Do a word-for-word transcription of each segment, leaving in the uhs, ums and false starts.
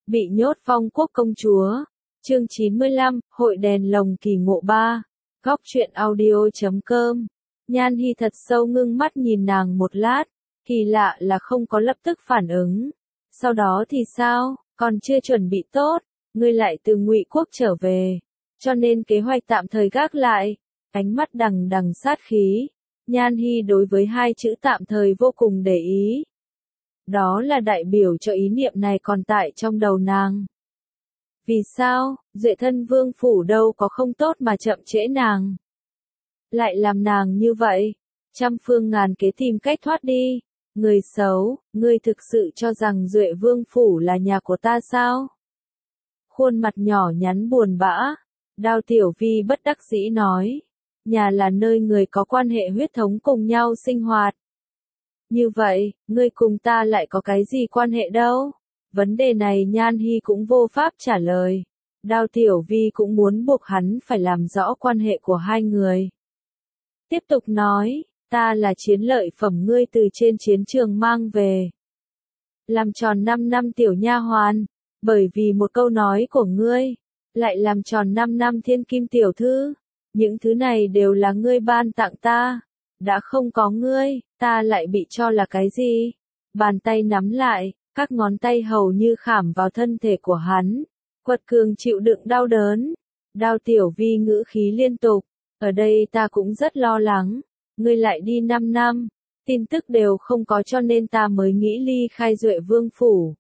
Bị nhốt Phong Quốc công chúa. Chương chín mươi lăm, Hội đèn lồng kỳ ngộ ba. Góc truyện audio chấm com. Nhan Hi thật sâu ngưng mắt nhìn nàng một lát, kỳ lạ là không có lập tức phản ứng. Sau đó thì sao, còn chưa chuẩn bị tốt, ngươi lại từ Ngụy Quốc trở về, cho nên kế hoạch tạm thời gác lại. Ánh mắt đằng đằng sát khí, Nhan Hi đối với hai chữ tạm thời vô cùng để ý. Đó là đại biểu cho ý niệm này còn tại trong đầu nàng. Vì sao, Duệ thân vương phủ đâu có không tốt mà chậm trễ nàng. Lại làm nàng như vậy, trăm phương ngàn kế tìm cách thoát đi. Người xấu, ngươi thực sự cho rằng Duệ vương phủ là nhà của ta sao? Khuôn mặt nhỏ nhắn buồn bã, Đao Tiểu Vi bất đắc dĩ nói. Nhà là nơi người có quan hệ huyết thống cùng nhau sinh hoạt. Như vậy, ngươi cùng ta lại có cái gì quan hệ đâu? Vấn đề này Nhan Hi cũng vô pháp trả lời. Đao Tiểu Vi cũng muốn buộc hắn phải làm rõ quan hệ của hai người. Tiếp tục nói, ta là chiến lợi phẩm ngươi từ trên chiến trường mang về. Làm tròn năm năm tiểu nha hoàn, bởi vì một câu nói của ngươi, lại làm tròn năm năm thiên kim tiểu thư. Những thứ này đều là ngươi ban tặng ta. Đã không có ngươi, ta lại bị cho là cái gì? Bàn tay nắm lại, các ngón tay hầu như khảm vào thân thể của hắn. Quật cường chịu đựng đau đớn. Đao Tiểu Vi ngữ khí liên tục. Ở đây ta cũng rất lo lắng. Ngươi lại đi năm năm. Tin tức đều không có cho nên ta mới nghĩ ly khai Duệ vương phủ.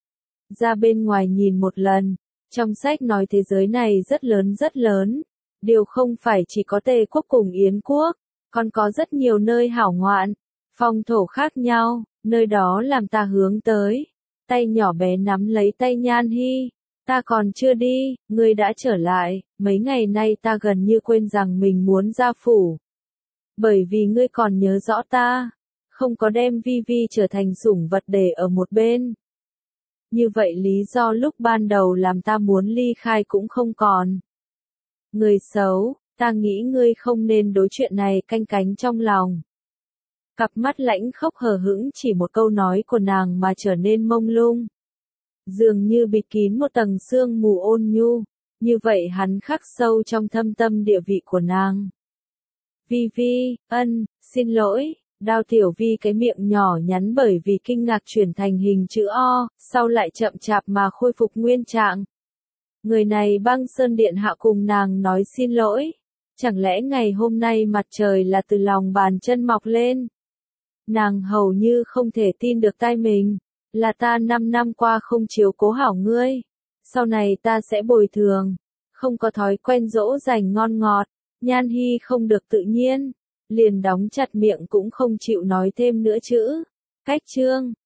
Ra bên ngoài nhìn một lần. Trong sách nói thế giới này rất lớn rất lớn. Điều không phải chỉ có Tề quốc cùng Yến quốc. Còn có rất nhiều nơi hảo ngoạn. Phong thổ khác nhau. Nơi đó làm ta hướng tới. Tay nhỏ bé nắm lấy tay Nhan Hi. Ta còn chưa đi, ngươi đã trở lại. Mấy ngày nay ta gần như quên rằng mình muốn ra phủ. Bởi vì ngươi còn nhớ rõ ta. Không có đem Vi Vi trở thành sủng vật để ở một bên. Như vậy lý do lúc ban đầu làm ta muốn ly khai cũng không còn. Người xấu, ta nghĩ ngươi không nên đối chuyện này canh cánh trong lòng. Cặp mắt lãnh khốc hờ hững chỉ một câu nói của nàng mà trở nên mông lung. Dường như bịt kín một tầng sương mù ôn nhu, như vậy hắn khắc sâu trong thâm tâm địa vị của nàng. Vi Vi, ân, xin lỗi, Đao Tiểu Vi cái miệng nhỏ nhắn bởi vì kinh ngạc chuyển thành hình chữ O, sau lại chậm chạp mà khôi phục nguyên trạng. Người này Băng Sơn Điện hạ cùng nàng nói xin lỗi. Chẳng lẽ ngày hôm nay mặt trời là từ lòng bàn chân mọc lên? Nàng hầu như không thể tin được tai mình. Là ta năm năm qua không chiếu cố hảo ngươi. Sau này ta sẽ bồi thường. Không có thói quen dỗ dành ngon ngọt. Nhan Hi không được tự nhiên. Liền đóng chặt miệng cũng không chịu nói thêm nữa chữ. Cách chương.